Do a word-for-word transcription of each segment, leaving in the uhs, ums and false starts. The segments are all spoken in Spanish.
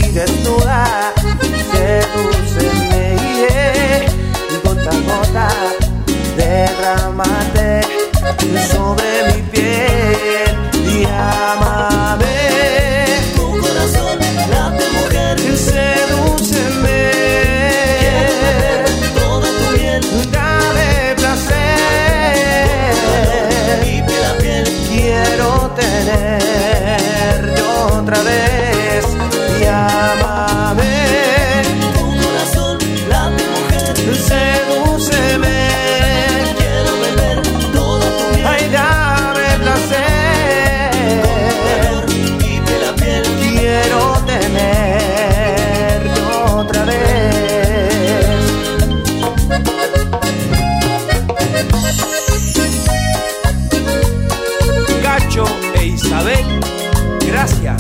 desnuda, sedúceme, yeah, y gota a gota derrámate sobre mi piel y ámame. Tu corazón late, mujer, sedúceme, toda tu piel, dame placer, y piel a piel, quiero tenerte otra vez y ámame. tu corazón late, mujer, Sedúceme, quiero beber toda tu piel, ay, dame placer, y piel a piel, quiero tenerte otra vez. Cacho e Isabel, gracias.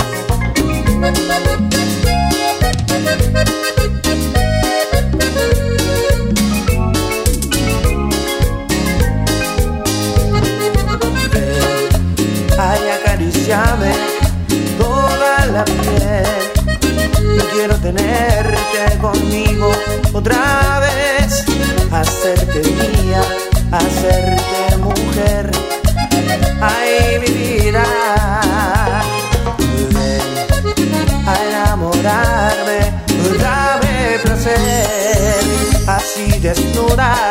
Ay, acariciame toda la piel. Quiero tenerte conmigo otra vez, hacerte mía, hacerte mujer. Ay, mi vida, ven a enamorarme, dame placer, así desnuda.